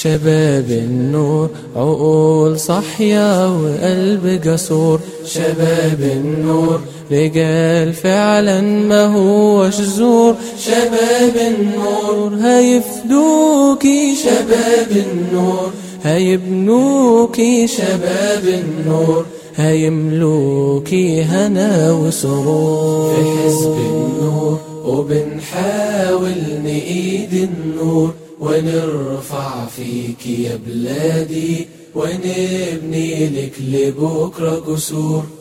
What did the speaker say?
شباب النور عقول صحية وقلب قصور. شباب النور رجال فعلا ما هوش زور. شباب النور هيفدوكي شباب النور، هيبنوكي شباب النور، هيملوكي هنا وسرور. في حزب النور وبنحاول نقيد النور، ونرفع فيك يا بلادي، ونبني لك لبكرة جسور.